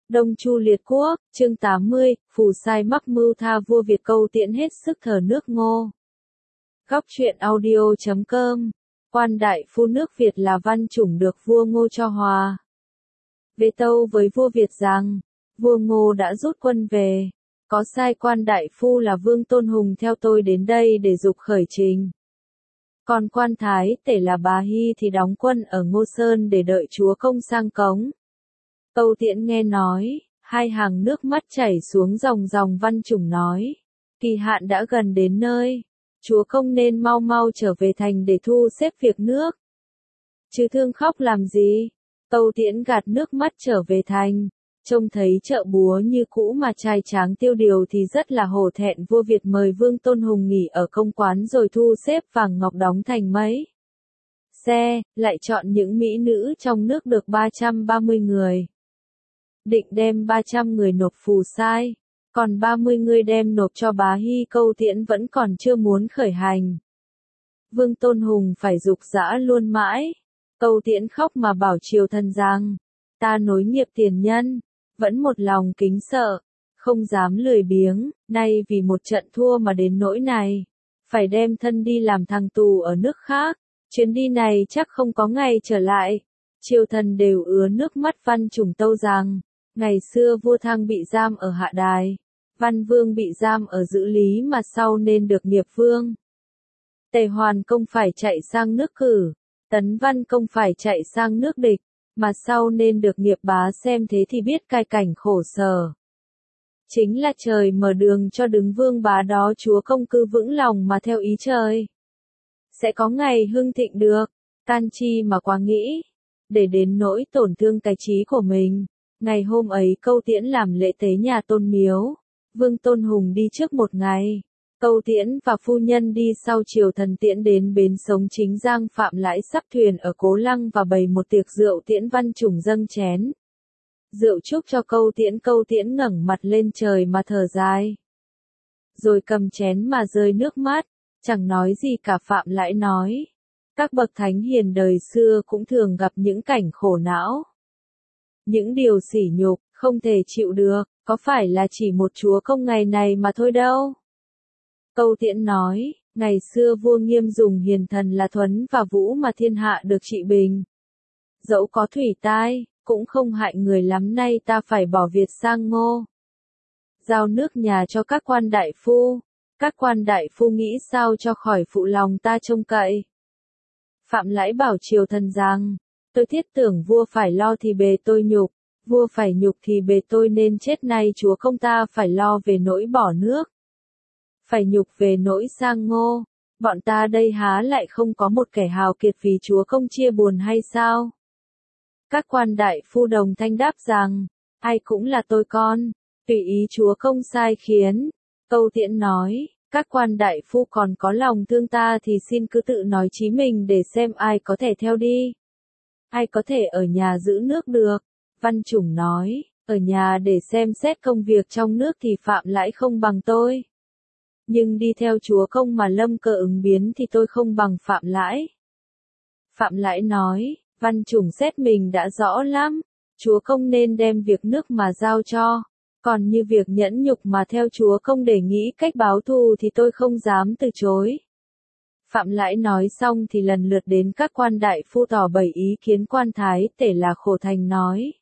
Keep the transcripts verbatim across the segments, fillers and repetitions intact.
Đông Chu liệt quốc, chương tám mươi, phù sai mắc mưu tha vua Việt Câu Tiễn hết sức thờ nước Ngô. Góc truyện audio chấm com, quan đại phu nước Việt là văn chủng được vua Ngô cho hòa. Về tâu với vua Việt rằng, vua Ngô đã rút quân về, có sai quan đại phu là Vương Tôn Hùng theo tôi đến đây để dục khởi trình. Còn quan thái tể là Bà Hy thì đóng quân ở Ngô Sơn để đợi chúa công sang cống. Câu Tiễn nghe nói, hai hàng nước mắt chảy xuống dòng dòng văn chủng nói, kỳ hạn đã gần đến nơi, chúa công nên mau mau trở về thành để thu xếp việc nước. Chứ thương khóc làm gì? Câu Tiễn gạt nước mắt trở về thành, trông thấy chợ búa như cũ mà trai tráng tiêu điều thì rất là hổ thẹn. Vua Việt mời Vương Tôn Hùng nghỉ ở công quán rồi thu xếp vàng ngọc đóng thành mấy xe, lại chọn những mỹ nữ trong nước được ba trăm ba mươi người. Định đem ba trăm người nộp phù sai, còn ba mươi người đem nộp cho Bá Hy. Câu Tiễn vẫn còn chưa muốn khởi hành. Vương Tôn Hùng phải giục giã luôn mãi. Câu Tiễn khóc mà bảo triều thần rằng, ta nối nghiệp tiền nhân, vẫn một lòng kính sợ, không dám lười biếng, nay vì một trận thua mà đến nỗi này, phải đem thân đi làm thằng tù ở nước khác, chuyến đi này chắc không có ngày trở lại. Triều thần đều ứa nước mắt văn chủng tâu rằng, ngày xưa vua Thăng bị giam ở Hạ Đài, Văn Vương bị giam ở Dữ Lý mà sau nên được nghiệp vương. Tề Hoàn Công phải chạy sang nước Cử, Tấn Văn Công phải chạy sang nước địch, mà sau nên được nghiệp bá. Xem thế thì biết cai cảnh khổ sở. Chính là trời mở đường cho đứng vương bá đó, chúa công cứ vững lòng mà theo ý trời. Sẽ có ngày hưng thịnh được, can chi mà quá nghĩ, để đến nỗi tổn thương cái trí của mình. Ngày hôm ấy Câu Tiễn làm lễ tế nhà Tôn Miếu, Vương Tôn Hùng đi trước một ngày. Câu Tiễn và phu nhân đi sau. Triều thần tiễn đến bến sống Chính Giang. Phạm Lãi sắp thuyền ở Cố Lăng và bày một tiệc rượu. Tiễn văn chủng dâng chén rượu chúc cho Câu Tiễn. Câu Tiễn ngẩng mặt lên trời mà thở dài, rồi cầm chén mà rơi nước mắt, chẳng nói gì cả. Phạm Lãi nói, các bậc thánh hiền đời xưa cũng thường gặp những cảnh khổ não, những điều sỉ nhục, không thể chịu được, có phải là chỉ một chúa công ngày này mà thôi đâu. Câu Tiễn nói, ngày xưa vua Nghiêm dùng hiền thần là Thuấn và Vũ mà thiên hạ được trị bình. Dẫu có thủy tai, cũng không hại người lắm. Nay ta phải bỏ Việt sang Ngô, giao nước nhà cho các quan đại phu. Các quan đại phu nghĩ sao cho khỏi phụ lòng ta trông cậy. Phạm Lãi bảo triều thần rằng, tôi thiết tưởng vua phải lo thì bề tôi nhục, vua phải nhục thì bề tôi nên chết. Nay chúa công ta phải lo về nỗi bỏ nước, phải nhục về nỗi sang Ngô, bọn ta đây há lại không có một kẻ hào kiệt vì chúa công chia buồn hay sao? Các quan đại phu đồng thanh đáp rằng, ai cũng là tôi con, tùy ý chúa công sai khiến. Câu Tiễn nói, các quan đại phu còn có lòng thương ta thì xin cứ tự nói chí mình để xem ai có thể theo đi, ai có thể ở nhà giữ nước được. Văn chủng nói, ở nhà để xem xét công việc trong nước thì Phạm Lãi không bằng tôi. Nhưng đi theo chúa công mà lâm cơ ứng biến thì tôi không bằng Phạm Lãi. Phạm Lãi nói, văn chủng xét mình đã rõ lắm, chúa công nên đem việc nước mà giao cho, còn như việc nhẫn nhục mà theo chúa công để nghĩ cách báo thù thì tôi không dám từ chối. Phạm Lãi nói xong thì lần lượt đến các quan đại phu tỏ bày ý kiến. Quan thái tể là Khổ Thành nói,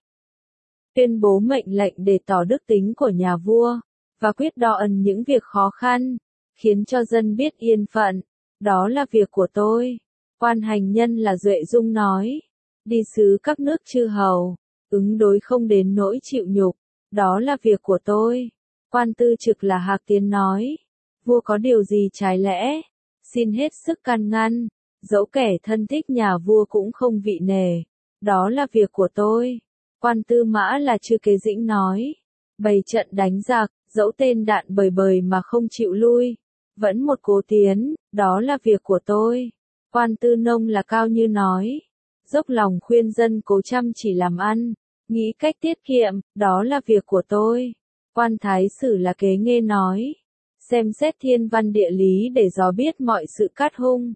tuyên bố mệnh lệnh để tỏ đức tính của nhà vua, và quyết đo ẩn những việc khó khăn, khiến cho dân biết yên phận, đó là việc của tôi. Quan hành nhân là Duệ Dung nói, đi sứ các nước chư hầu, ứng đối không đến nỗi chịu nhục, đó là việc của tôi. Quan tư trực là Hạc Tiến nói, vua có điều gì trái lẽ, xin hết sức can ngăn, dẫu kẻ thân thích nhà vua cũng không vị nể, đó là việc của tôi. Quan tư mã là Chư Kế Dĩnh nói, bày trận đánh giặc, dẫu tên đạn bời bời mà không chịu lui, vẫn một cố tiến, đó là việc của tôi. Quan tư nông là Cao Như nói, dốc lòng khuyên dân cố chăm chỉ làm ăn, nghĩ cách tiết kiệm, đó là việc của tôi. Quan thái sử là Kế Nghê nói, xem xét thiên văn địa lý để dò biết mọi sự cát hung,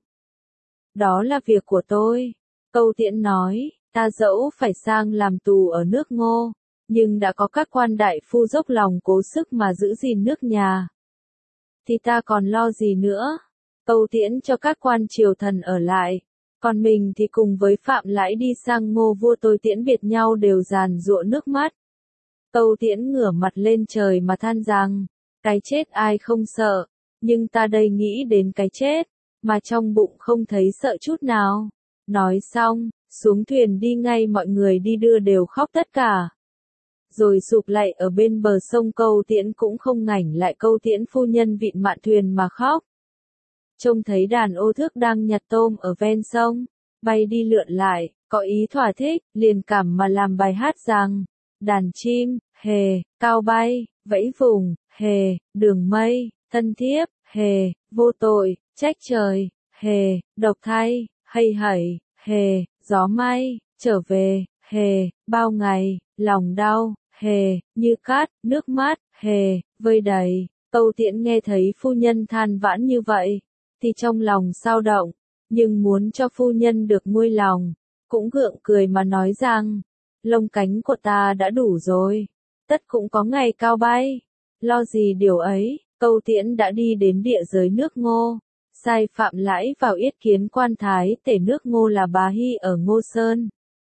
đó là việc của tôi. Câu Tiễn nói, ta dẫu phải sang làm tù ở nước Ngô, nhưng đã có các quan đại phu dốc lòng cố sức mà giữ gìn nước nhà. Thì ta còn lo gì nữa? Tâu Tiễn cho các quan triều thần ở lại, còn mình thì cùng với Phạm Lãi đi sang Ngô vua tôi tiễn biệt nhau đều giàn giụa nước mắt. Tâu Tiễn ngửa mặt lên trời mà than rằng, cái chết ai không sợ, nhưng ta đây nghĩ đến cái chết, mà trong bụng không thấy sợ chút nào. Nói xong, xuống thuyền đi ngay, mọi người đi đưa đều khóc tất cả. Rồi sụp lạy ở bên bờ sông, Câu Tiễn cũng không ngảnh lại, Câu Tiễn phu nhân vịn mạn thuyền mà khóc. Trông thấy đàn ô thước đang nhặt tôm ở ven sông, bay đi lượn lại, có ý thỏa thích, liền cảm mà làm bài hát rằng, đàn chim, hề, cao bay, vẫy vùng, hề, đường mây, thân thiếp, hề, vô tội, trách trời, hề, độc thay, hay hẩy, hề, gió may, trở về, hề, bao ngày, lòng đau, hề, như cát, nước mắt, hề, vơi đầy. Câu Tiễn nghe thấy phu nhân than vãn như vậy, thì trong lòng sao động, nhưng muốn cho phu nhân được nguôi lòng, cũng gượng cười mà nói rằng, lông cánh của ta đã đủ rồi, tất cũng có ngày cao bay, lo gì điều ấy. Câu Tiễn đã đi đến địa giới nước Ngô, sai Phạm Lãi vào yết kiến quan thái tể nước Ngô là Bá Hy ở Ngô Sơn,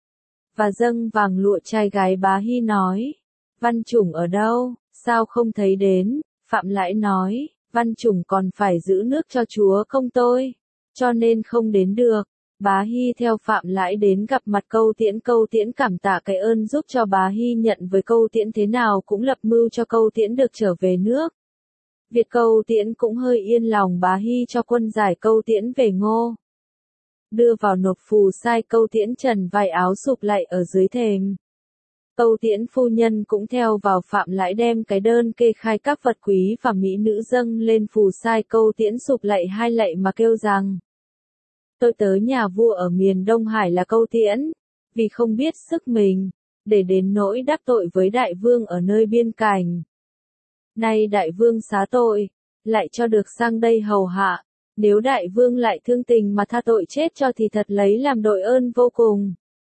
và dâng vàng lụa trai gái. Bá Hy nói, Văn Chủng ở đâu, sao không thấy đến? Phạm Lãi nói, Văn Chủng còn phải giữ nước cho chúa công tôi, cho nên không đến được. Bá Hy theo Phạm Lãi đến gặp mặt Câu Tiễn. Câu Tiễn cảm tạ cái ơn giúp cho Bá Hy, nhận với Câu Tiễn thế nào cũng lập mưu cho Câu Tiễn được trở về nước. Việc Câu Tiễn cũng hơi yên lòng. Bá Hy cho quân giải Câu Tiễn về Ngô, đưa vào nộp phù sai. Câu Tiễn trần vài áo sụp lạy ở dưới thềm. Câu Tiễn phu nhân cũng theo vào. Phạm Lãi đem cái đơn kê khai các vật quý và mỹ nữ dâng lên phù sai. Câu Tiễn sụp lạy hai lạy mà kêu rằng, tôi tới nhà vua ở miền Đông Hải là Câu Tiễn, vì không biết sức mình, để đến nỗi đắc tội với đại vương ở nơi biên cảnh. Nay đại vương xá tội, lại cho được sang đây hầu hạ, nếu đại vương lại thương tình mà tha tội chết cho thì thật lấy làm đội ơn vô cùng.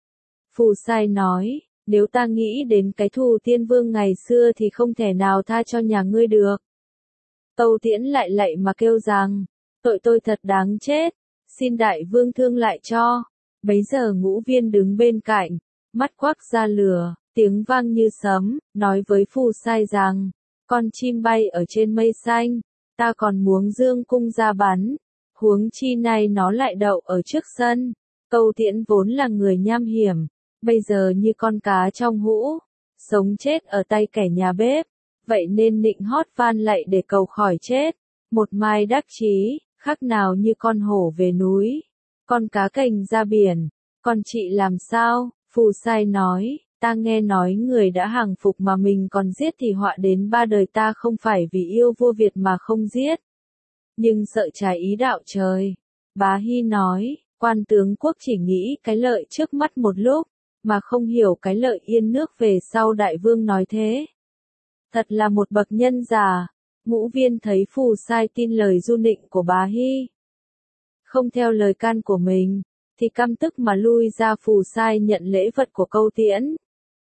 Phù sai nói, nếu ta nghĩ đến cái thù tiên vương ngày xưa thì không thể nào tha cho nhà ngươi được. Câu Tiễn lại lạy mà kêu rằng, tội tôi thật đáng chết, xin đại vương thương lại cho. Bấy giờ Ngũ Viên đứng bên cạnh, mắt quắc ra lửa, tiếng vang như sấm, nói với phù sai rằng, con chim bay ở trên mây xanh, ta còn muốn dương cung ra bắn, huống chi này nó lại đậu ở trước sân. Câu Tiễn vốn là người nham hiểm, bây giờ như con cá trong hũ, sống chết ở tay kẻ nhà bếp, vậy nên nịnh hót van lạy để cầu khỏi chết. Một mai đắc chí, khác nào như con hổ về núi, con cá cành ra biển. Còn chị làm sao? Phù sai nói, ta nghe nói người đã hàng phục mà mình còn giết thì họa đến ba đời. Ta không phải vì yêu vua Việt mà không giết, nhưng sợ trái ý đạo trời. Bá Hy nói, quan tướng quốc chỉ nghĩ cái lợi trước mắt một lúc, mà không hiểu cái lợi yên nước về sau. Đại vương nói thế, thật là một bậc nhân giả. Ngũ Viên thấy phù sai tin lời du nịnh của Bá Hy, không theo lời can của mình, thì căm tức mà lui ra. Phù sai nhận lễ vật của Câu Tiễn,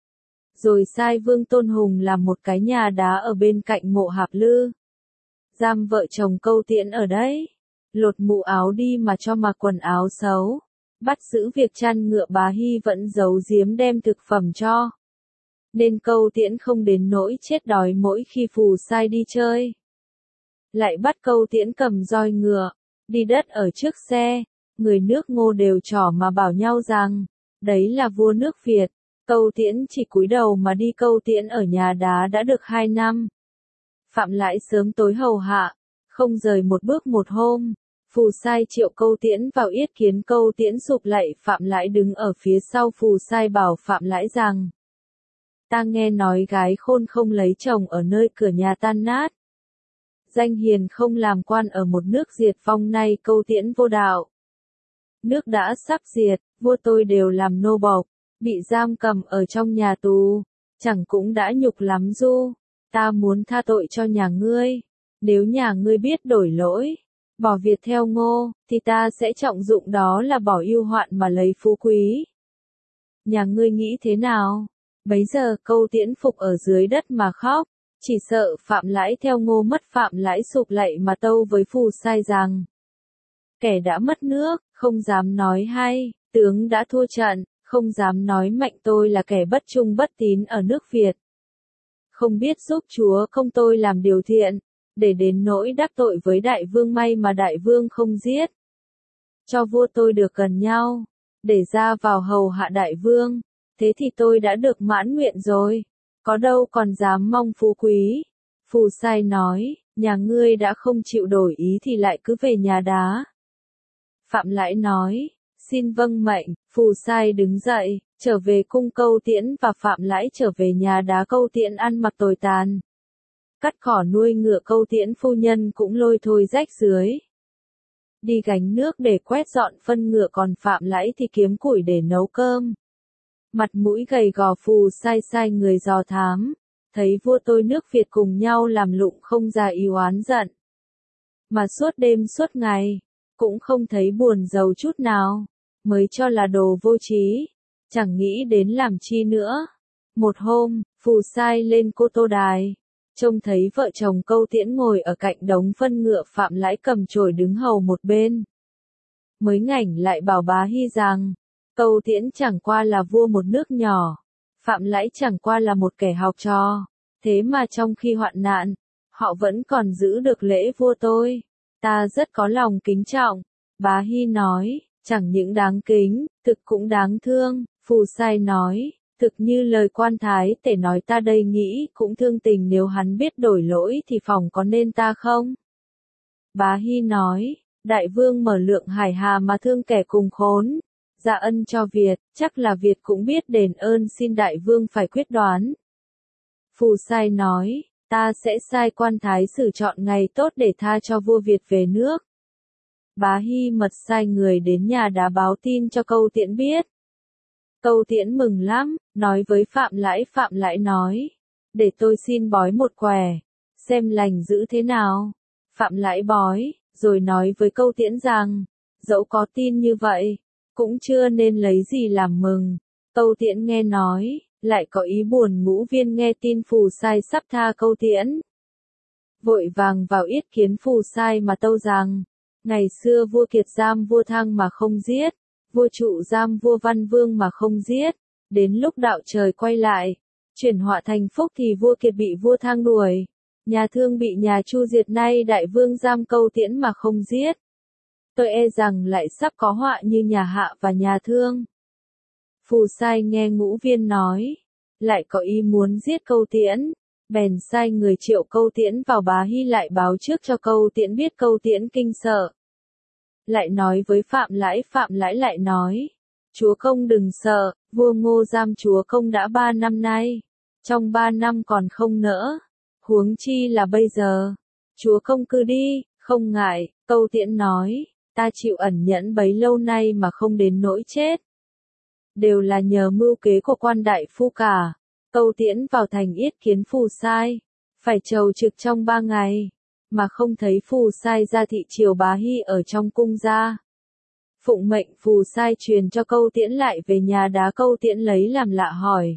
rồi sai Vương Tôn Hùng làm một cái nhà đá ở bên cạnh mộ Hạp Lư, giam vợ chồng Câu Tiễn ở đấy, lột mũ áo đi mà cho mặc quần áo xấu, bắt giữ việc chăn ngựa. Bá Hy vẫn giấu giếm đem thực phẩm cho, nên Câu Tiễn không đến nỗi chết đói mỗi khi phù sai đi chơi. Lại bắt Câu Tiễn cầm roi ngựa, đi đất ở trước xe, người nước Ngô đều trỏ mà bảo nhau rằng, đấy là vua nước Việt. Câu Tiễn chỉ cúi đầu mà đi. Câu Tiễn ở nhà đá đã được hai năm. Phạm Lãi sớm tối hầu hạ, không rời một bước một hôm. Phù sai triệu Câu Tiễn vào yết kiến. Câu Tiễn sụp lạy. Phạm Lãi đứng ở phía sau. Phù sai bảo Phạm Lãi rằng, ta nghe nói gái khôn không lấy chồng ở nơi cửa nhà tan nát, danh hiền không làm quan ở một nước diệt vong. Nay Câu Tiễn vô đạo, nước đã sắp diệt, vua tôi đều làm nô bộc, bị giam cầm ở trong nhà tù, chẳng cũng đã nhục lắm du. Ta muốn tha tội cho nhà ngươi, nếu nhà ngươi biết đổi lỗi, bỏ Việt theo Ngô, thì ta sẽ trọng dụng đó là bỏ yêu hoạn mà lấy phú quý. Nhà ngươi nghĩ thế nào? Bấy giờ Câu Tiễn phục ở dưới đất mà khóc, chỉ sợ Phạm Lãi theo Ngô mất Phạm Lãi sụp lạy mà tâu với Phù Sai rằng: kẻ đã mất nước, không dám nói hay, tướng đã thua trận, không dám nói mạnh tôi là kẻ bất trung bất tín ở nước Việt. Không biết giúp chúa công tôi làm điều thiện, để đến nỗi đắc tội với đại vương, may mà đại vương không giết. Cho vua tôi được gần nhau, để ra vào hầu hạ đại vương, thế thì tôi đã được mãn nguyện rồi, có đâu còn dám mong phú quý. Phù Sai nói, nhà ngươi đã không chịu đổi ý thì lại cứ về nhà đá. Phạm Lãi nói, xin vâng mệnh. Phù Sai đứng dậy, trở về cung Câu Tiễn, và Phạm Lãi trở về nhà đá. Câu Tiễn ăn mặc tồi tàn, cắt cỏ nuôi ngựa. Câu Tiễn phu nhân cũng lôi thôi rách dưới, đi gánh nước để quét dọn phân ngựa, còn Phạm Lãi thì kiếm củi để nấu cơm. Mặt mũi gầy gò. Phù Sai sai người dò thám, thấy vua tôi nước Việt cùng nhau làm lụng, không ra ý oán giận, mà suốt đêm suốt ngày, cũng không thấy buồn rầu chút nào, mới cho là đồ vô trí, chẳng nghĩ đến làm chi nữa. Một hôm, Phù Sai lên Cô Tô Đài, trông thấy vợ chồng Câu Tiễn ngồi ở cạnh đống phân ngựa, Phạm Lãi cầm chổi đứng hầu một bên. Mới ngảnh lại bảo Bá Hy rằng, Câu Tiễn chẳng qua là vua một nước nhỏ, Phạm Lãi chẳng qua là một kẻ học trò, thế mà trong khi hoạn nạn, họ vẫn còn giữ được lễ vua tôi. Ta rất có lòng kính trọng. Bá Hy nói, chẳng những đáng kính, thực cũng đáng thương. Phù Sai nói, thực như lời quan thái tể nói, ta đây nghĩ cũng thương tình, nếu hắn biết đổi lỗi thì phòng có nên ta không? Bá Hy nói, đại vương mở lượng hải hà mà thương kẻ cùng khốn, dạ ân cho Việt, chắc là Việt cũng biết đền ơn, xin đại vương phải quyết đoán. Phù Sai nói, ta sẽ sai quan thái sử chọn ngày tốt để tha cho vua Việt về nước. Bá Hy mật sai người đến nhà đá báo tin cho Câu Tiễn biết. Câu Tiễn mừng lắm, nói với Phạm Lãi. Phạm Lãi nói, để tôi xin bói một quẻ, xem lành dữ thế nào. Phạm Lãi bói, rồi nói với Câu Tiễn rằng, dẫu có tin như vậy, cũng chưa nên lấy gì làm mừng. Câu Tiễn nghe nói, lại có ý buồn. Ngũ Viên nghe tin Phù Sai sắp tha Câu Tiễn, vội vàng vào yết kiến Phù Sai mà tâu rằng, ngày xưa vua Kiệt giam vua Thăng mà không giết, vua Trụ giam vua Văn Vương mà không giết, đến lúc đạo trời quay lại, chuyển họa thành phúc thì vua Kiệt bị vua Thăng đuổi, nhà Thương bị nhà Chu diệt, nay đại vương giam Câu Tiễn mà không giết. Tôi e rằng lại sắp có họa như nhà Hạ và nhà Thương. Phù Sai nghe Ngũ Viên nói, lại có ý muốn giết Câu Tiễn, bèn sai người triệu Câu Tiễn vào. Bá Hy lại báo trước cho Câu Tiễn biết. Câu Tiễn kinh sợ, lại nói với Phạm Lãi. Phạm Lãi lại nói, chúa công đừng sợ, vua Ngô giam chúa công đã ba năm nay, trong ba năm còn không nỡ, huống chi là bây giờ. Chúa công cứ đi, không ngại. Câu Tiễn nói, ta chịu ẩn nhẫn bấy lâu nay mà không đến nỗi chết, đều là nhờ mưu kế của quan đại phu cả. Câu Tiễn vào thành yết kiến Phù Sai, phải chầu trực trong ba ngày, mà không thấy Phù Sai ra thị triều. Bá Hy ở trong cung ra, phụng mệnh Phù Sai truyền cho Câu Tiễn lại về nhà đá. Câu Tiễn lấy làm lạ hỏi.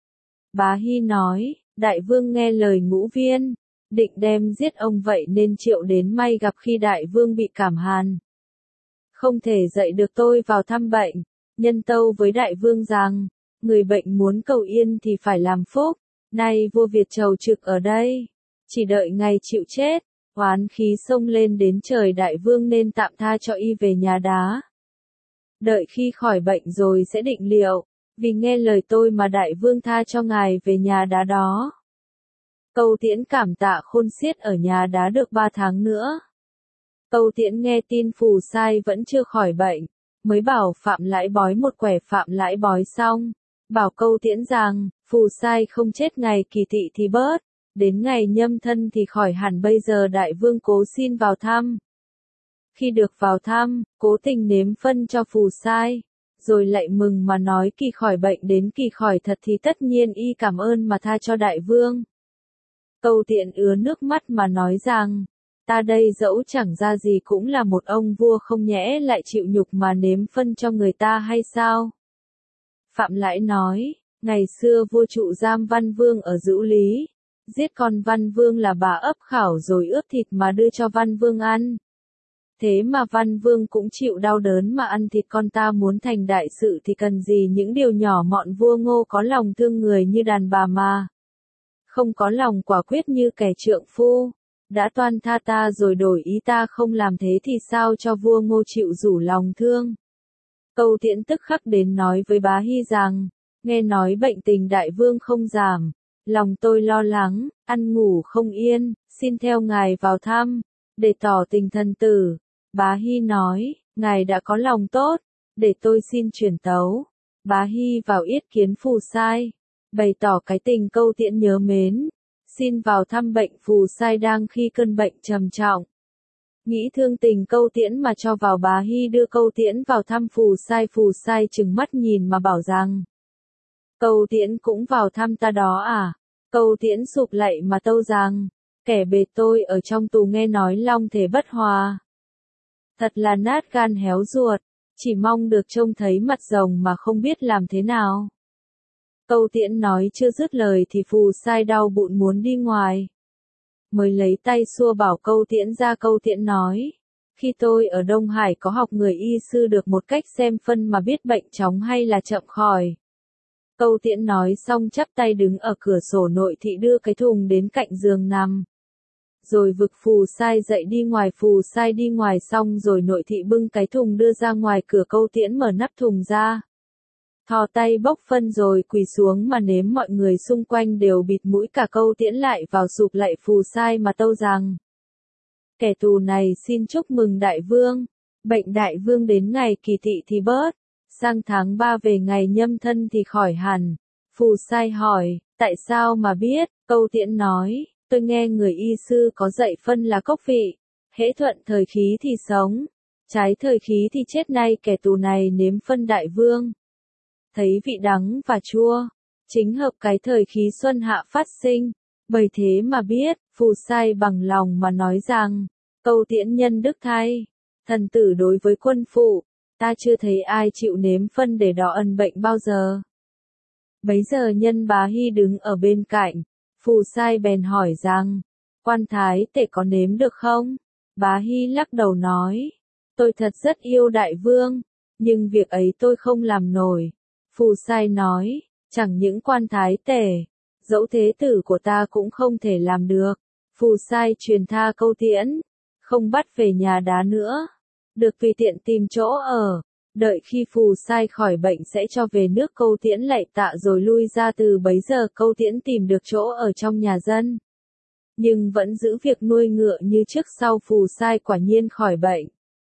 Bá Hy nói, đại vương nghe lời Ngũ Viên, định đem giết ông, vậy nên triệu đến, may gặp khi đại vương bị cảm hàn, không thể dậy được, tôi vào thăm bệnh, nhân tâu với đại vương rằng, người bệnh muốn cầu yên thì phải làm phúc, nay vua Việt chầu trực ở đây, chỉ đợi ngày chịu chết. Oán khí xông lên đến trời, đại vương nên tạm tha cho y về nhà đá, đợi khi khỏi bệnh rồi sẽ định liệu, vì nghe lời tôi mà đại vương tha cho ngài về nhà đá đó. Câu Tiễn cảm tạ khôn xiết, ở nhà đá được ba tháng nữa. Câu Tiễn nghe tin Phù Sai vẫn chưa khỏi bệnh, mới bảo Phạm Lãi bói một quẻ. Phạm Lãi bói xong, bảo Câu Tiễn rằng, Phù Sai không chết ngày kỳ thị thì bớt, đến ngày nhâm thân thì khỏi hẳn. Bây giờ đại vương cố xin vào thăm. Khi được vào thăm, cố tình nếm phân cho Phù Sai, rồi lại mừng mà nói kỳ khỏi bệnh, đến kỳ khỏi thật thì tất nhiên y cảm ơn mà tha cho đại vương. Câu Tiễn ứa nước mắt mà nói rằng, ta đây dẫu chẳng ra gì cũng là một ông vua, không nhẽ lại chịu nhục mà nếm phân cho người ta hay sao? Phạm Lãi nói, Ngày xưa vua trụ giam Văn Vương ở Dữu Lý, giết con Văn Vương là bà ấp khảo rồi ướp thịt mà đưa cho Văn Vương ăn. Thế mà Văn Vương cũng chịu đau đớn mà ăn thịt con ta, muốn thành đại sự thì cần gì những điều nhỏ mọn. Vua Ngô có lòng thương người như đàn bà mà không có lòng quả quyết như kẻ trượng phu. Đã toan tha ta rồi đổi ý ta không làm thế thì sao cho vua Ngô chịu rủ lòng thương. Câu Tiễn tức khắc đến nói với Bá Hy rằng, nghe nói bệnh tình đại vương không giảm, lòng tôi lo lắng, ăn ngủ không yên, xin theo ngài vào thăm, để tỏ tình thân tử. Bá Hy nói, ngài đã có lòng tốt, để tôi xin chuyển tấu. Bá Hy vào yết kiến Phù Sai, bày tỏ cái tình Câu Tiễn nhớ mến, xin vào thăm bệnh. Phù Sai đang khi cơn bệnh trầm trọng, nghĩ thương tình Câu Tiễn mà cho vào. Bá Hy đưa Câu Tiễn vào thăm Phù Sai. Phù Sai trừng mắt nhìn mà bảo rằng, Câu Tiễn cũng vào thăm ta đó à? Câu Tiễn sụp lạy mà tâu rằng, kẻ bề tôi ở trong tù nghe nói long thể bất hòa. Thật là nát gan héo ruột, chỉ mong được trông thấy mặt rồng mà không biết làm thế nào. Câu Tiễn nói chưa dứt lời thì Phù Sai đau bụng muốn đi ngoài. Mới lấy tay xua bảo Câu Tiễn ra. Câu Tiễn nói, khi tôi ở Đông Hải có học người y sư được một cách xem phân mà biết bệnh chóng hay là chậm khỏi. Câu Tiễn nói xong chắp tay đứng ở cửa sổ nội thị đưa cái thùng đến cạnh giường nằm. Rồi vực Phù Sai dậy đi ngoài. Phù Sai đi ngoài xong rồi nội thị bưng cái thùng đưa ra ngoài cửa. Câu Tiễn mở nắp thùng ra, thò tay bốc phân rồi quỳ xuống mà nếm. Mọi người xung quanh đều bịt mũi cả. Câu Tiễn lại vào sụp lạy Phù Sai mà tâu rằng, kẻ tù này xin chúc mừng đại vương, bệnh đại vương đến ngày kỳ tỵ thì bớt, sang tháng ba về ngày nhâm thân thì khỏi hẳn. Phù Sai hỏi, tại sao mà biết? Câu Tiễn nói, tôi nghe người y sư có dạy phân là cốc vị, hễ thuận thời khí thì sống, trái thời khí thì chết. Nay kẻ tù này nếm phân đại vương, thấy vị đắng và chua, chính hợp cái thời khí xuân hạ phát sinh, bởi thế mà biết. Phù Sai bằng lòng mà nói rằng, Câu Tiễn nhân đức thay, thần tử đối với quân phụ, ta chưa thấy ai chịu nếm phân để đọ ân bệnh bao giờ. Bấy giờ nhân Bá Hy đứng ở bên cạnh, Phù Sai bèn hỏi rằng, quan thái tể có nếm được không? Bá Hy lắc đầu nói, tôi thật rất yêu đại vương, nhưng việc ấy tôi không làm nổi. Phù Sai nói, chẳng những quan thái tể, dẫu thế tử của ta cũng không thể làm được. Phù Sai truyền tha Câu Tiễn, không bắt về nhà đá nữa, được tùy tiện tìm chỗ ở, đợi khi Phù Sai khỏi bệnh sẽ cho về nước. Câu Tiễn lạy tạ rồi lui ra. Từ bấy giờ Câu Tiễn tìm được chỗ ở trong nhà dân, nhưng vẫn giữ việc nuôi ngựa như trước. Sau Phù Sai quả nhiên khỏi bệnh,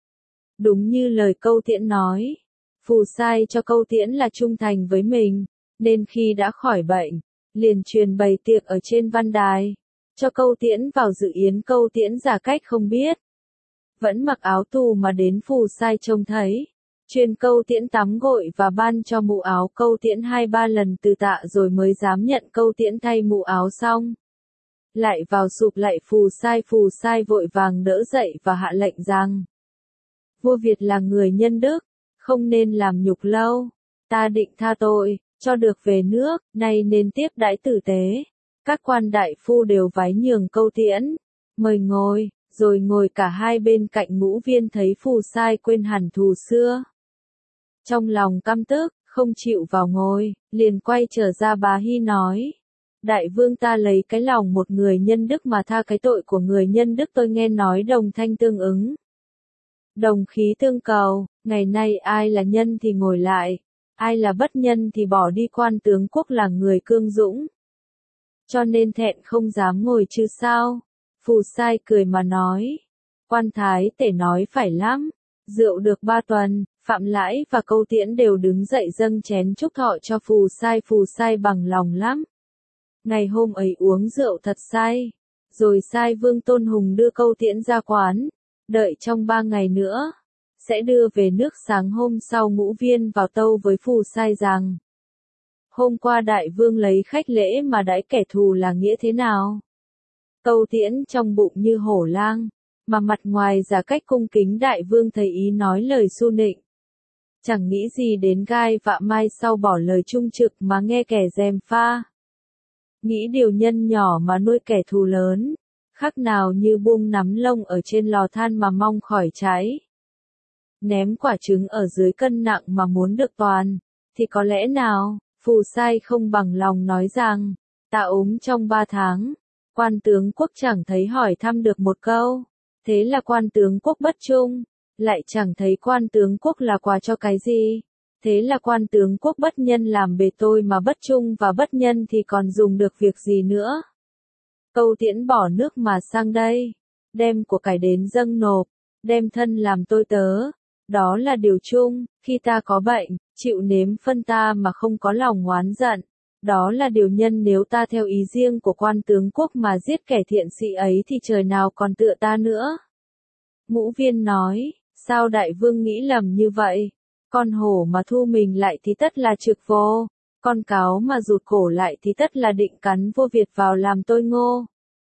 đúng như lời Câu Tiễn nói. Phù Sai cho Câu Tiễn là trung thành với mình, nên khi đã khỏi bệnh, liền truyền bày tiệc ở trên văn đài, cho Câu Tiễn vào dự yến. Câu Tiễn giả cách không biết, vẫn mặc áo tù mà đến. Phù Sai trông thấy, truyền Câu Tiễn tắm gội và ban cho mũ áo. Câu Tiễn hai ba lần từ tạ rồi mới dám nhận. Câu Tiễn thay mũ áo xong, lại vào sụp lạy Phù Sai. Phù Sai vội vàng đỡ dậy và hạ lệnh rằng, vua Việt là người nhân đức, không nên làm nhục lâu, ta định tha tội, cho được về nước, nay nên tiếp đãi tử tế. Các quan đại phu đều vái nhường Câu Tiễn, mời ngồi, rồi ngồi cả hai bên cạnh. Ngũ Viên thấy Phù Sai quên hẳn thù xưa, trong lòng căm tức, không chịu vào ngồi, liền quay trở ra. Bá Hy nói, đại vương ta lấy cái lòng một người nhân đức mà tha cái tội của người nhân đức. Tôi nghe nói đồng thanh tương ứng, đồng khí tương cầu, ngày nay ai là nhân thì ngồi lại, ai là bất nhân thì bỏ đi. Quan tướng quốc là người cương dũng, cho nên thẹn không dám ngồi chứ sao? Phù Sai cười mà nói, quan thái tể nói phải lắm. Rượu được ba tuần, Phạm Lãi và Câu Tiễn đều đứng dậy dâng chén chúc thọ cho Phù Sai. Phù Sai bằng lòng lắm. Ngày hôm ấy uống rượu thật say, rồi sai Vương Tôn Hùng đưa Câu Tiễn ra quán, đợi trong ba ngày nữa, sẽ đưa về nước. Sáng hôm sau Ngũ Viên vào tâu với Phù Sai rằng, hôm qua đại vương lấy khách lễ mà đãi kẻ thù là nghĩa thế nào? Câu Tiễn trong bụng như hổ lang, mà mặt ngoài giả cách cung kính. Đại vương thấy ý nói lời su nịnh, Chẳng nghĩ gì đến gai vạ mai sau bỏ lời trung trực mà nghe kẻ gièm pha. Nghĩ điều nhân nhỏ mà nuôi kẻ thù lớn, khác nào như buông nắm lông ở trên lò than mà mong khỏi cháy. Ném quả trứng ở dưới cân nặng mà muốn được toàn, thì có lẽ nào, Phù Sai không bằng lòng nói rằng, ta ốm trong ba tháng, quan tướng quốc chẳng thấy hỏi thăm được một câu, thế là quan tướng quốc bất trung, lại chẳng thấy quan tướng quốc là quà cho cái gì, thế là quan tướng quốc bất nhân làm bề tôi mà bất trung và bất nhân thì còn dùng được việc gì nữa. Câu Tiễn bỏ nước mà sang đây, đem của cải đến dâng nộp, đem thân làm tôi tớ, đó là điều chung, khi ta có bệnh, chịu nếm phân ta mà không có lòng oán giận, đó là điều nhân nếu ta theo ý riêng của quan tướng quốc mà giết kẻ thiện sĩ ấy thì trời nào còn tựa ta nữa. Ngũ Viên nói, sao đại vương nghĩ lầm như vậy, con hổ mà thu mình lại thì tất là trực vô, con cáo mà rụt cổ lại thì tất là định cắn vua Việt vào làm tôi ngô.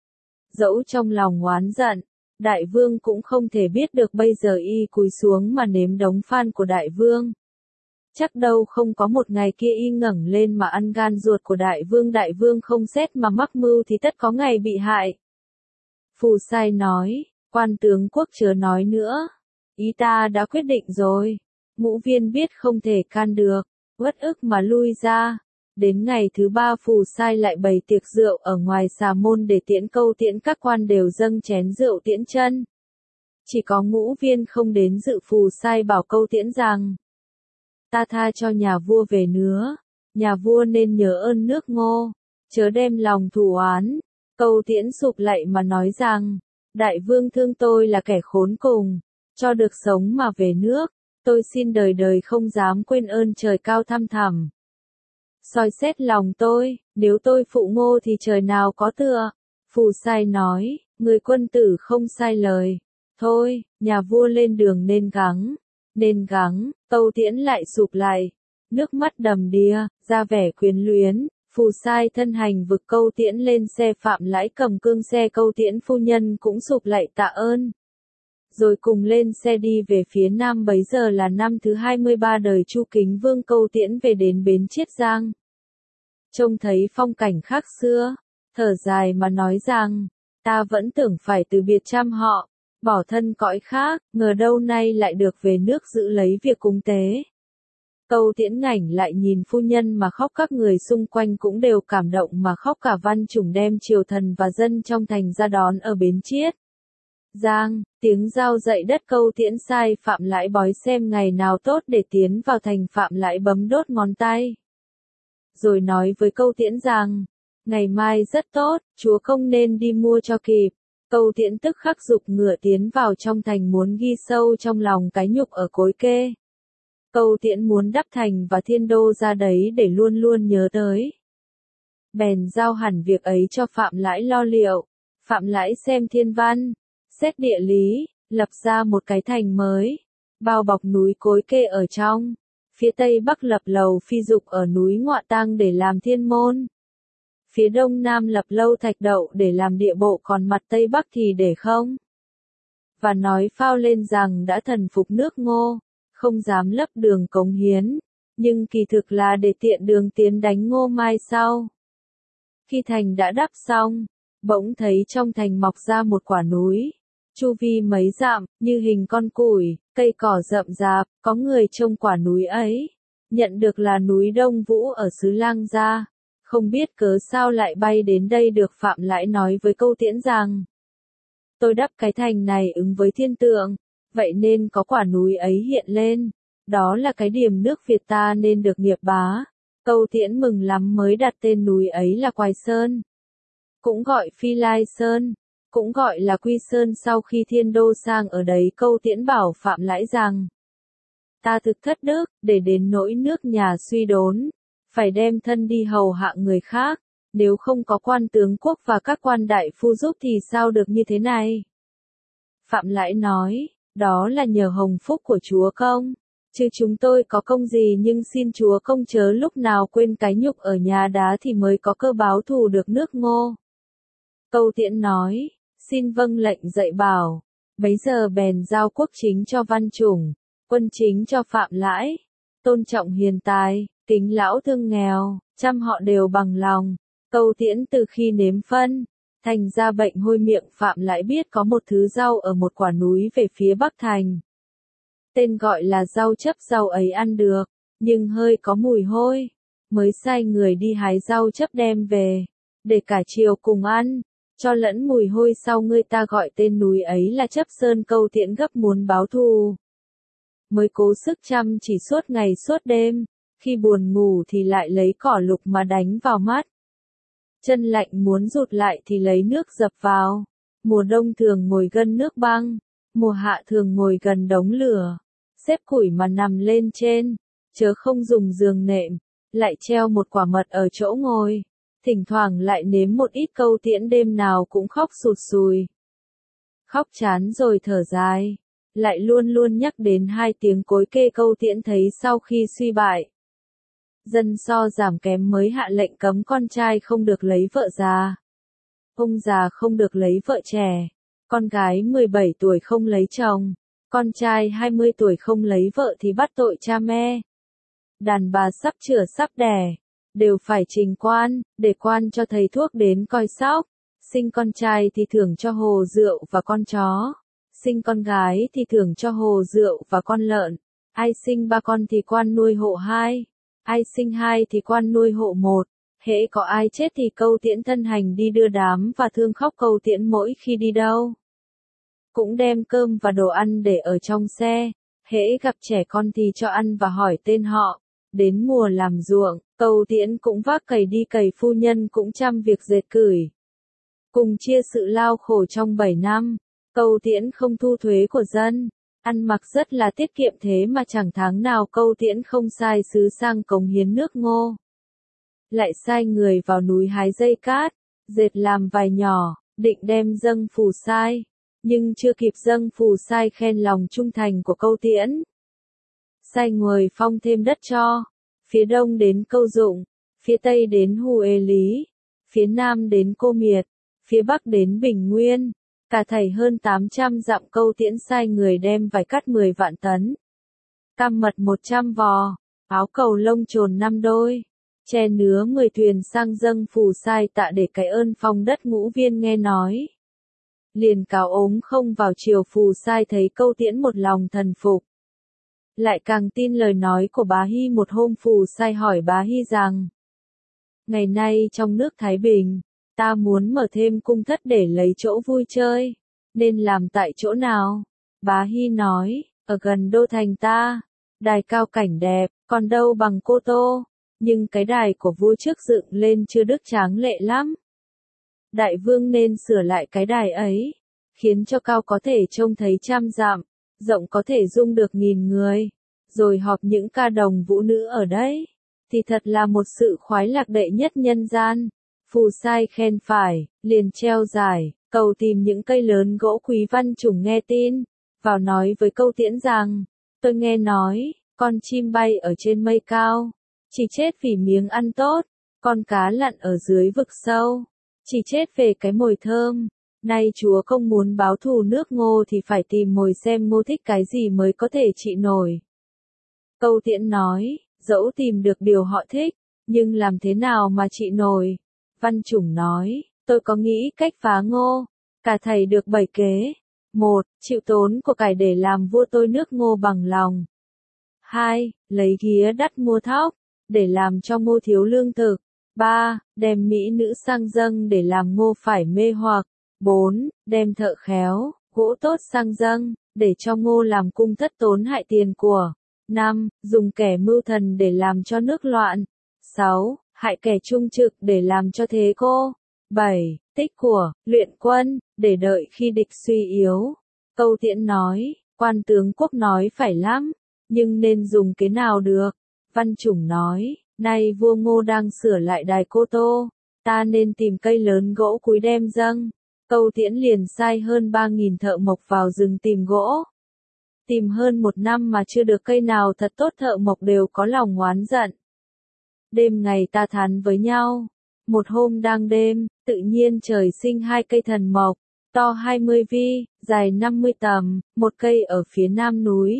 Dẫu trong lòng oán giận, đại vương cũng không thể biết được bây giờ y cúi xuống mà nếm đống phan của đại vương. Chắc đâu không có một ngày kia y ngẩng lên mà ăn gan ruột của đại vương, đại vương không xét mà mắc mưu thì tất có ngày bị hại. Phù Sai nói, quan tướng quốc chớ nói nữa, ý ta đã quyết định rồi. Ngũ Viên biết không thể can được, uất ức mà lui ra. Đến ngày thứ ba Phù Sai lại bày tiệc rượu ở ngoài xà môn để tiễn Câu Tiễn, các quan đều dâng chén rượu tiễn chân. Chỉ có Ngũ Viên không đến dự. Phù Sai bảo Câu Tiễn rằng, ta tha cho nhà vua về nữa, nhà vua nên nhớ ơn nước Ngô, chớ đem lòng thù oán. Câu Tiễn sụp lạy mà nói rằng, đại vương thương tôi là kẻ khốn cùng, cho được sống mà về nước, tôi xin đời đời không dám quên ơn trời cao thăm thẳm. Soi xét lòng tôi, nếu tôi phụ Ngô thì trời nào có tựa. Phù Sai nói, người quân tử không sai lời. Thôi, nhà vua lên đường nên gắng, nên gắng. Câu Tiễn lại sụp lại, nước mắt đầm đìa, ra vẻ quyến luyến. Phù Sai thân hành vực Câu Tiễn lên xe. Phạm Lãi cầm cương xe, Câu Tiễn phu nhân cũng sụp lạy tạ ơn. Rồi cùng lên xe đi về phía nam. Bấy giờ là năm thứ hai mươi ba đời Chu Kính Vương. Câu Tiễn về đến bến Chiết Giang, trông thấy phong cảnh khác xưa, thở dài mà nói rằng, ta vẫn tưởng phải từ biệt trăm họ, bỏ thân cõi khác, ngờ đâu nay lại được về nước giữ lấy việc cúng tế. Câu Tiễn ngảnh lại nhìn phu nhân mà khóc, các người xung quanh cũng đều cảm động mà khóc, cả Văn Chủng đem triều thần và dân trong thành ra đón ở bến Chiết Giang. Tiếng giao dậy đất. Câu Tiễn sai Phạm Lãi bói xem ngày nào tốt để tiến vào thành. Phạm Lãi bấm đốt ngón tay, rồi nói với Câu Tiễn rằng, ngày mai rất tốt, chúa không nên đi mua cho kịp. Câu Tiễn tức khắc giục ngựa tiến vào trong thành, muốn ghi sâu trong lòng cái nhục ở Cối Kê. Câu Tiễn muốn đắp thành và thiên đô ra đấy để luôn luôn nhớ tới. Bèn giao hẳn việc ấy cho Phạm Lãi lo liệu. Phạm Lãi xem thiên văn, xét địa lý, lập ra một cái thành mới, bao bọc núi Cối Kê ở trong. Phía tây bắc lập lầu Phi Dục ở núi Ngọa Tăng để làm thiên môn. Phía đông nam lập lâu Thạch Đậu để làm địa bộ, còn mặt tây bắc thì để không. Và nói phao lên rằng đã thần phục nước Ngô, không dám lấp đường cống hiến, nhưng kỳ thực là để tiện đường tiến đánh Ngô mai sau. Khi thành đã đắp xong, bỗng thấy trong thành mọc ra một quả núi, chu vi mấy dặm, như hình con củi, cây cỏ rậm rạp. Có người trông quả núi ấy, nhận được là núi Đông Vũ ở xứ Lang Gia, không biết cớ sao lại bay đến đây được. Phạm Lãi nói với Câu Tiễn rằng, tôi đắp cái thành này ứng với thiên tượng, vậy nên có quả núi ấy hiện lên, đó là cái điểm nước Việt ta nên được nghiệp bá. Câu Tiễn mừng lắm mới đặt tên núi ấy là Quài Sơn, cũng gọi Phi Lai Sơn, cũng gọi là Quy Sơn. Sau khi thiên đô sang ở đấy, Câu Tiễn bảo Phạm Lãi rằng, ta thực thất đức, để đến nỗi nước nhà suy đốn, phải đem thân đi hầu hạ người khác, nếu không có quan tướng quốc và các quan đại phu giúp thì sao được như thế này. Phạm Lãi nói, đó là nhờ hồng phúc của chúa công, chứ chúng tôi có công gì, nhưng xin chúa công chớ lúc nào quên cái nhục ở nhà đá thì mới có cơ báo thù được nước Ngô. Câu Tiễn nói, xin vâng lệnh dạy bảo. Bấy giờ bèn giao quốc chính cho Văn Chủng, quân chính cho phạm lãi, tôn trọng hiền tài, kính lão thương nghèo, trăm họ đều bằng lòng. Câu tiễn từ khi nếm phân, thành ra bệnh hôi miệng. Phạm lãi biết có một thứ rau ở một quả núi về phía bắc thành. Tên gọi là rau chấp, rau ấy ăn được, nhưng hơi có mùi hôi. Mới sai người đi hái rau chấp đem về, để cả chiều cùng ăn, cho lẫn mùi hôi. Sau người ta gọi tên núi ấy là Chấp Sơn. Câu tiễn gấp muốn báo thù, mới cố sức chăm chỉ suốt ngày suốt đêm, khi buồn ngủ thì lại lấy cỏ lục mà đánh vào mắt. Chân lạnh muốn rụt lại thì lấy nước dập vào. Mùa đông thường ngồi gần nước băng, mùa hạ thường ngồi gần đống lửa, xếp củi mà nằm lên trên, chớ không dùng giường nệm, lại treo một quả mật ở chỗ ngồi, thỉnh thoảng lại nếm một ít. Câu tiễn đêm nào cũng khóc sụt sùi. Khóc chán rồi thở dài, lại luôn luôn nhắc đến hai tiếng cối kê. Câu tiễn thấy sau khi suy bại, dân so giảm kém mới hạ lệnh cấm con trai không được lấy vợ già, ông già không được lấy vợ trẻ, con gái mười bảy tuổi không lấy chồng, con trai hai mươi tuổi không lấy vợ thì bắt tội cha mẹ. Đàn bà sắp chửa sắp đẻ, đều phải trình quan, để quan cho thầy thuốc đến coi sóc. Sinh con trai thì thưởng cho hồ rượu và con chó, sinh con gái thì thưởng cho hồ rượu và con lợn. Ai sinh ba con thì quan nuôi hộ hai, ai sinh hai thì quan nuôi hộ một. Hễ có ai chết thì Câu tiễn thân hành đi đưa đám và thương khóc. Câu tiễn mỗi khi đi đâu cũng đem cơm và đồ ăn để ở trong xe, hễ gặp trẻ con thì cho ăn và hỏi tên họ. Đến mùa làm ruộng, Câu tiễn cũng vác cày đi cày, phu nhân cũng chăm việc dệt cửi, cùng chia sự lao khổ trong bảy năm. Câu tiễn không thu thuế của dân, ăn mặc rất là tiết kiệm, thế mà chẳng tháng nào Câu tiễn không sai sứ sang cống hiến nước ngô. Lại sai người vào núi hái dây cát, dệt làm vài nhỏ, định đem dâng Phù Sai, nhưng chưa kịp dâng Phù Sai khen lòng trung thành của Câu tiễn. Sai người phong thêm đất cho, phía đông đến Câu Dụng, phía tây đến Hù Ê Lý, phía nam đến Cô Miệt, phía bắc đến Bình Nguyên, cả thảy hơn tám trăm dặm. Câu tiễn sai người đem vải cắt mười vạn tấn, cam mật một trăm vò, áo cầu lông trồn năm đôi, tre nứa mười thuyền sang dâng Phù Sai tạ để cái ơn phong đất. Ngũ Viên nghe nói, liền cáo ốm không vào triều. Phù Sai thấy Câu tiễn một lòng thần phục, lại càng tin lời nói của Bá Hy. Một hôm Phù Sai hỏi Bá Hy rằng, ngày nay trong nước Thái Bình, ta muốn mở thêm cung thất để lấy chỗ vui chơi, nên làm tại chỗ nào? Bá Hy nói, ở gần đô thành ta, đài cao cảnh đẹp, còn đâu bằng Cô Tô, nhưng cái đài của vua trước dựng lên chưa đức tráng lệ lắm. Đại vương nên sửa lại cái đài ấy, khiến cho cao có thể trông thấy trăm dặm, rộng có thể dung được nghìn người, rồi họp những ca đồng vũ nữ ở đấy, thì thật là một sự khoái lạc đệ nhất nhân gian. Phù Sai khen phải, liền treo giải, cầu tìm những cây lớn gỗ quý. Văn Chủng nghe tin, vào nói với Câu tiễn rằng, tôi nghe nói, con chim bay ở trên mây cao, chỉ chết vì miếng ăn tốt, con cá lặn ở dưới vực sâu, chỉ chết về cái mồi thơm. Nay chúa không muốn báo thù nước Ngô thì phải tìm mồi xem Ngô thích cái gì mới có thể trị nổi. Câu tiễn nói, dẫu tìm được điều họ thích, nhưng làm thế nào mà trị nổi? Văn Chủng nói, tôi có nghĩ cách phá Ngô, cả thầy được bảy kế. Một, chịu tốn của cải để làm vua tôi nước Ngô bằng lòng. Hai, lấy ghía đắt mua thóc, để làm cho Ngô thiếu lương thực. Ba, đem mỹ nữ sang dâng để làm Ngô phải mê hoặc. Bốn, đem thợ khéo, gỗ tốt sang dâng, để cho Ngô làm cung thất tốn hại tiền của. Năm, dùng kẻ mưu thần để làm cho nước loạn. Sáu, hại kẻ trung trực để làm cho thế cô. Bảy, tích của, luyện quân, để đợi khi địch suy yếu. Câu tiễn nói, quan tướng quốc nói phải lắm, nhưng nên dùng kế nào được? Văn Chủng nói, nay vua Ngô đang sửa lại đài Cô Tô, ta nên tìm cây lớn gỗ quý đem dâng. Câu tiễn liền sai hơn ba nghìn thợ mộc vào rừng tìm gỗ. Tìm hơn một năm mà chưa được cây nào thật tốt, thợ mộc đều có lòng oán giận. Đêm ngày ta thán với nhau. Một hôm đang đêm, tự nhiên trời sinh hai cây thần mộc, to hai mươi vi, dài năm mươi tầm, một cây ở phía nam núi,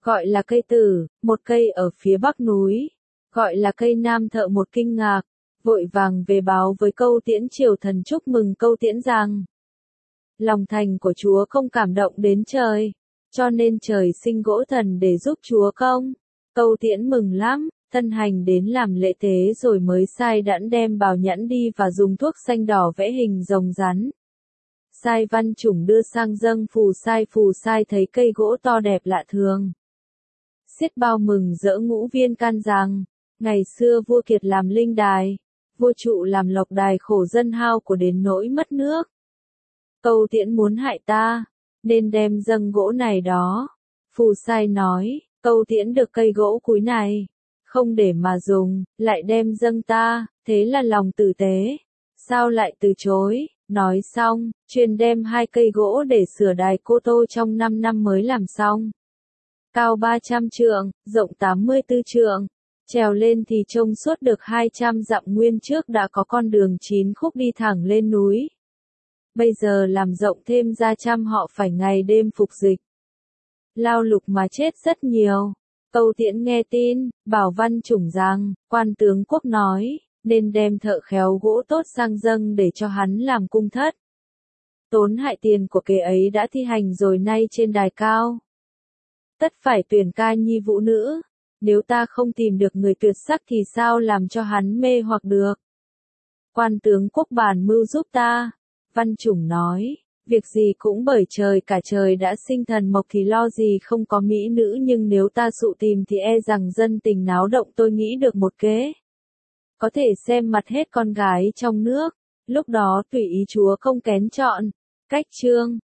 gọi là cây tử, một cây ở phía bắc núi, gọi là cây nam thợ một kinh ngạc, vội vàng về báo với Câu Tiễn triều thần chúc mừng Câu Tiễn rằng lòng thành của Chúa Công cảm động đến trời, cho nên trời sinh gỗ thần để giúp Chúa Công. Câu Tiễn mừng lắm, thân hành đến làm lễ tế rồi mới sai đẵn đem bào nhẫn đi và dùng thuốc xanh đỏ vẽ hình rồng rắn. Sai Văn Chủng đưa sang dâng Phù Sai. Phù Sai thấy cây gỗ to đẹp lạ thường, xiết bao mừng rỡ ngũ viên can rằng, ngày xưa vua Kiệt làm linh đài, vua Trụ làm lộc đài, khổ dân hao của đến nỗi mất nước. Câu Tiễn muốn hại ta, nên đem dâng gỗ này đó. Phù Sai nói, Câu Tiễn được cây gỗ cúi này, không để mà dùng, lại đem dâng ta, thế là lòng tử tế, sao lại từ chối. Nói xong, truyền đem hai cây gỗ để sửa đài Cô Tô trong năm năm mới làm xong. Cao ba trăm trượng, rộng tám mươi tư trượng, trèo lên thì trông suốt được hai trăm dặm. Nguyên trước đã có con đường chín khúc đi thẳng lên núi, bây giờ làm rộng thêm ra, trăm họ phải ngày đêm phục dịch, lao lục mà chết rất nhiều. Câu Tiễn nghe tin, bảo Văn Chủng rằng, quan tướng quốc nói, nên đem thợ khéo gỗ tốt sang dâng để cho hắn làm cung thất. Tốn hại tiền của kẻ ấy đã thi hành rồi, nay trên đài cao tất phải tuyển ca nhi vũ nữ, nếu ta không tìm được người tuyệt sắc thì sao làm cho hắn mê hoặc được. Quan tướng quốc bàn mưu giúp ta. Văn Chủng nói, việc gì cũng bởi trời, cả trời đã sinh thần mộc thì lo gì không có mỹ nữ, nhưng nếu ta sụ tìm thì e rằng dân tình náo động. Tôi nghĩ được một kế, có thể xem mặt hết con gái trong nước, lúc đó tùy ý Chúa Công kén chọn. Cách chương